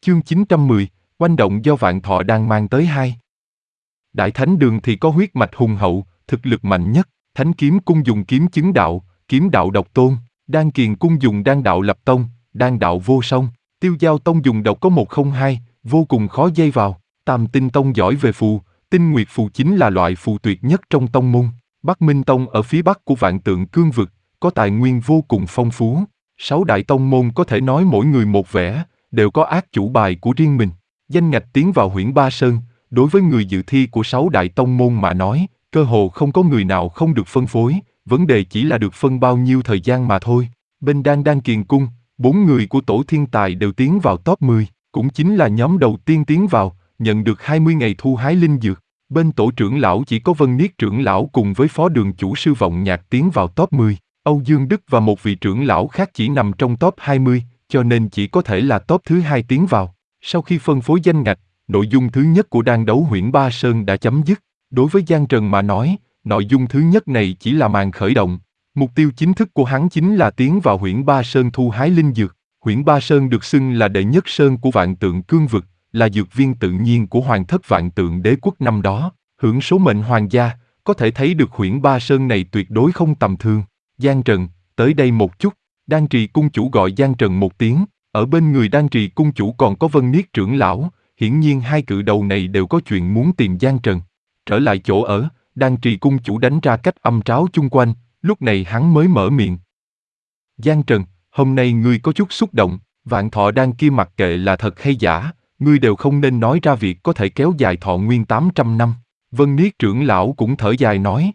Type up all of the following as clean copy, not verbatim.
Chương 910, oanh động do Vạn Thọ Đan mang tới 2. Đại Thánh Đường thì có huyết mạch hùng hậu, thực lực mạnh nhất. Thánh Kiếm Cung dùng kiếm chứng đạo, kiếm đạo độc tôn. Đan Kiền Cung dùng đan đạo lập tông, đan đạo vô song. Tiêu Giao Tông dùng độc có 102, vô cùng khó dây vào. Tam Tinh Tông giỏi về phù, Tinh Nguyệt phù chính là loại phù tuyệt nhất trong tông môn. Bắc Minh Tông ở phía bắc của Vạn Tượng Cương vực, có tài nguyên vô cùng phong phú. 6 đại tông môn có thể nói mỗi người một vẻ, đều có át chủ bài của riêng mình. Danh ngạch tiến vào Huyễn Ba Sơn, đối với người dự thi của 6 đại tông môn mà nói, cơ hồ không có người nào không được phân phối, vấn đề chỉ là được phân bao nhiêu thời gian mà thôi. Bên Đan Kiền Cung, 4 người của tổ thiên tài đều tiến vào top 10, cũng chính là nhóm đầu tiên tiến vào, nhận được 20 ngày thu hái linh dược. Bên tổ trưởng lão chỉ có Vân Niết trưởng lão cùng với phó đường chủ Sư Vọng Nhạc tiến vào top 10. Âu Dương Đức và một vị trưởng lão khác chỉ nằm trong top 20, cho nên chỉ có thể là top thứ 2 tiến vào. Sau khi phân phối danh ngạch, nội dung thứ nhất của đan đấu Huyễn Ba Sơn đã chấm dứt. Đối với Giang Trần mà nói, nội dung thứ nhất này chỉ là màn khởi động. Mục tiêu chính thức của hắn chính là tiến vào Huyễn Ba Sơn thu hái linh dược. Huyễn Ba Sơn được xưng là đệ nhất sơn của Vạn Tượng Cương vực, là dược viên tự nhiên của Hoàng thất Vạn Tượng Đế quốc năm đó. Hưởng số mệnh hoàng gia, có thể thấy được Huyễn Ba Sơn này tuyệt đối không tầm thường. Giang Trần, tới đây một chút. Đan Trì cung chủ gọi Giang Trần một tiếng. Ở bên người Đan Trì cung chủ còn có Vân Niết trưởng lão. Hiển nhiên hai cự đầu này đều có chuyện muốn tìm Giang Trần. Trở lại chỗ ở, Đan Trì cung chủ đánh ra cách âm tráo chung quanh. Lúc này hắn mới mở miệng. Giang Trần, hôm nay ngươi có chút xúc động. Vạn Thọ Đan kia mặc kệ là thật hay giả, ngươi đều không nên nói ra việc có thể kéo dài thọ nguyên 800 năm. Vân Niết trưởng lão cũng thở dài nói.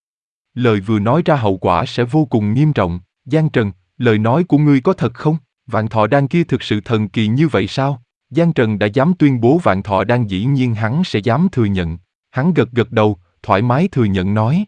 Lời vừa nói ra hậu quả sẽ vô cùng nghiêm trọng. Giang Trần, lời nói của ngươi có thật không? Vạn Thọ Đan kia thực sự thần kỳ như vậy sao? Giang Trần đã dám tuyên bố Vạn Thọ Đan, dĩ nhiên hắn sẽ dám thừa nhận. Hắn gật gật đầu, thoải mái thừa nhận nói.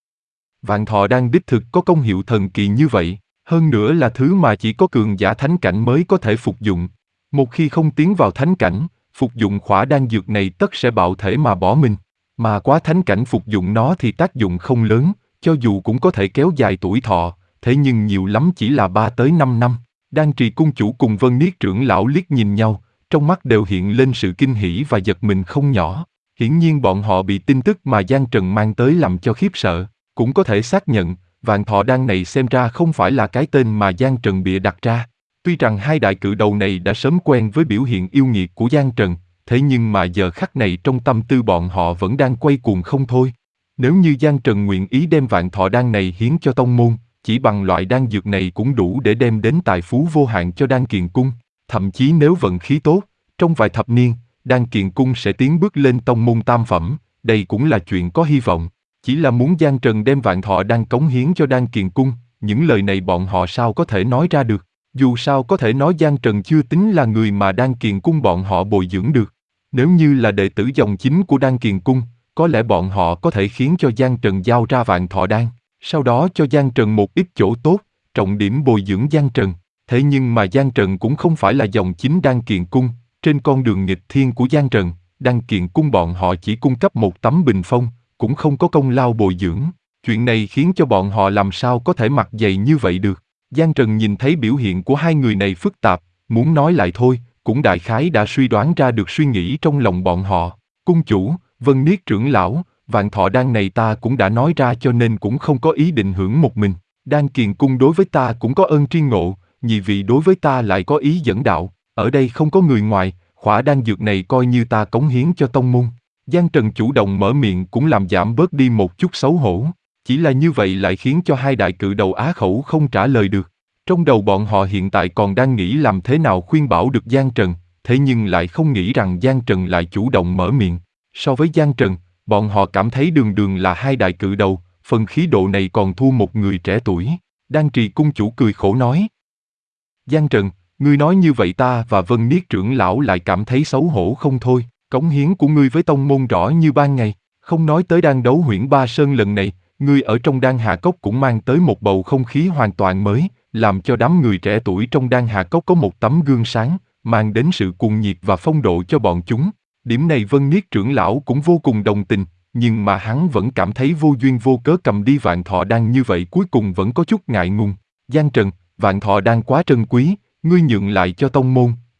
Vạn Thọ Đan đích thực có công hiệu thần kỳ như vậy, hơn nữa là thứ mà chỉ có cường giả thánh cảnh mới có thể phục dụng. Một khi không tiến vào thánh cảnh, phục dụng khỏa đan dược này tất sẽ bạo thể mà bỏ mình. Mà quá thánh cảnh phục dụng nó thì tác dụng không lớn, cho dù cũng có thể kéo dài tuổi thọ, thế nhưng nhiều lắm chỉ là 3 tới 5 năm. Đan Trì cung chủ cùng Vân Niết trưởng lão liếc nhìn nhau, trong mắt đều hiện lên sự kinh hỉ và giật mình không nhỏ. Hiển nhiên bọn họ bị tin tức mà Giang Trần mang tới làm cho khiếp sợ, cũng có thể xác nhận, Vạn Thọ Đan này xem ra không phải là cái tên mà Giang Trần bịa đặt ra. Tuy rằng hai đại cự đầu này đã sớm quen với biểu hiện yêu nghiệt của Giang Trần, thế nhưng mà giờ khắc này trong tâm tư bọn họ vẫn đang quay cuồng không thôi. Nếu như Giang Trần nguyện ý đem Vạn Thọ Đan này hiến cho tông môn, chỉ bằng loại đan dược này cũng đủ để đem đến tài phú vô hạn cho Đan Kiền Cung. Thậm chí nếu vận khí tốt, trong vài thập niên, Đan Kiền Cung sẽ tiến bước lên tông môn tam phẩm, đây cũng là chuyện có hy vọng. Chỉ là muốn Giang Trần đem Vạn Thọ Đan cống hiến cho Đan Kiền Cung, những lời này bọn họ sao có thể nói ra được. Dù sao có thể nói Giang Trần chưa tính là người mà Đan Kiền Cung bọn họ bồi dưỡng được. Nếu như là đệ tử dòng chính của Đan Kiền Cung, có lẽ bọn họ có thể khiến cho Giang Trần giao ra Vạn Thọ Đan, sau đó cho Giang Trần một ít chỗ tốt, trọng điểm bồi dưỡng Giang Trần. Thế nhưng mà Giang Trần cũng không phải là dòng chính Đan Kiền Cung, trên con đường nghịch thiên của Giang Trần, Đan Kiền Cung bọn họ chỉ cung cấp một tấm bình phong, cũng không có công lao bồi dưỡng. Chuyện này khiến cho bọn họ làm sao có thể mặt dày như vậy được. Giang Trần nhìn thấy biểu hiện của hai người này phức tạp, muốn nói lại thôi, cũng đại khái đã suy đoán ra được suy nghĩ trong lòng bọn họ. Cung chủ, Vân Niết trưởng lão, Vạn Thọ Đan này ta cũng đã nói ra cho nên cũng không có ý định hưởng một mình. Đan Kiền Cung đối với ta cũng có ơn tri ngộ, nhị vị đối với ta lại có ý dẫn đạo. Ở đây không có người ngoài, khỏa đan dược này coi như ta cống hiến cho tông môn. Giang Trần chủ động mở miệng cũng làm giảm bớt đi một chút xấu hổ. Chỉ là như vậy lại khiến cho hai đại cự đầu á khẩu không trả lời được. Trong đầu bọn họ hiện tại còn đang nghĩ làm thế nào khuyên bảo được Giang Trần, thế nhưng lại không nghĩ rằng Giang Trần lại chủ động mở miệng. So với Giang Trần, bọn họ cảm thấy đường đường là hai đại cự đầu, phần khí độ này còn thua một người trẻ tuổi. Đan Trì cung chủ cười khổ nói. Giang Trần, ngươi nói như vậy ta và Vân Niết trưởng lão lại cảm thấy xấu hổ không thôi. Cống hiến của ngươi với tông môn rõ như ban ngày, không nói tới đan đấu Huyễn Ba Sơn lần này, ngươi ở trong Đan Hà Cốc cũng mang tới một bầu không khí hoàn toàn mới, làm cho đám người trẻ tuổi trong Đan Hà Cốc có một tấm gương sáng, mang đến sự cuồng nhiệt và phong độ cho bọn chúng. Điểm này Vân Niết trưởng lão cũng vô cùng đồng tình, nhưng mà hắn vẫn cảm thấy vô duyên vô cớ cầm đi Vạn Thọ Đan như vậy cuối cùng vẫn có chút ngại ngùng. Giang Trần, Vạn Thọ Đan quá trân quý, ngươi nhượng lại cho tông môn,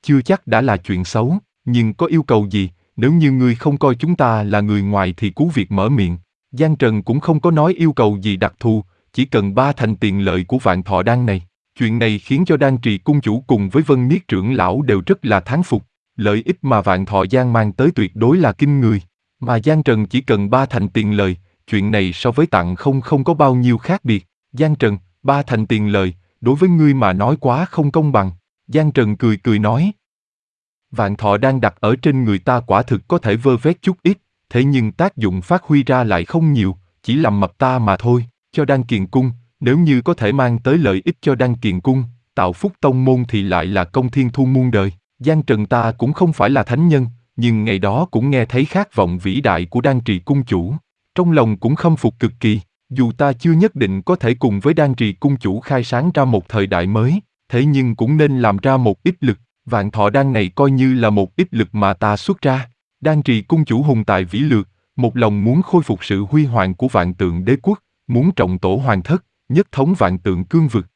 chưa chắc đã là chuyện xấu, nhưng có yêu cầu gì, nếu như ngươi không coi chúng ta là người ngoài thì cứ việc mở miệng. Giang Trần cũng không có nói yêu cầu gì đặc thù, chỉ cần 3 thành tiền lợi của Vạn Thọ Đan này. Chuyện này khiến cho Đan Trì cung chủ cùng với Vân Niết trưởng lão đều rất là thán phục. Lợi ích mà Vạn Thọ Giang mang tới tuyệt đối là kinh người. Mà Giang Trần chỉ cần 3 thành tiền lời, chuyện này so với tặng không có bao nhiêu khác biệt. Giang Trần, 3 thành tiền lời, đối với ngươi mà nói quá không công bằng. Giang Trần cười cười nói. Vạn Thọ đang đặt ở trên người ta quả thực có thể vơ vét chút ít, thế nhưng tác dụng phát huy ra lại không nhiều, chỉ làm mập ta mà thôi. Cho Đan Kiền Cung, nếu như có thể mang tới lợi ích cho Đan Kiền Cung, tạo phúc tông môn thì lại là công thiên thu muôn đời. Giang Trần ta cũng không phải là thánh nhân, nhưng ngày đó cũng nghe thấy khát vọng vĩ đại của Đan Trì cung chủ. Trong lòng cũng khâm phục cực kỳ, dù ta chưa nhất định có thể cùng với Đan Trì cung chủ khai sáng ra một thời đại mới, thế nhưng cũng nên làm ra một ít lực. Vạn Thọ Đan này coi như là một ít lực mà ta xuất ra. Đan Trì cung chủ hùng tài vĩ lược, một lòng muốn khôi phục sự huy hoàng của Vạn Tượng Đế quốc, muốn trọng tổ hoàng thất, nhất thống Vạn Tượng cương vực.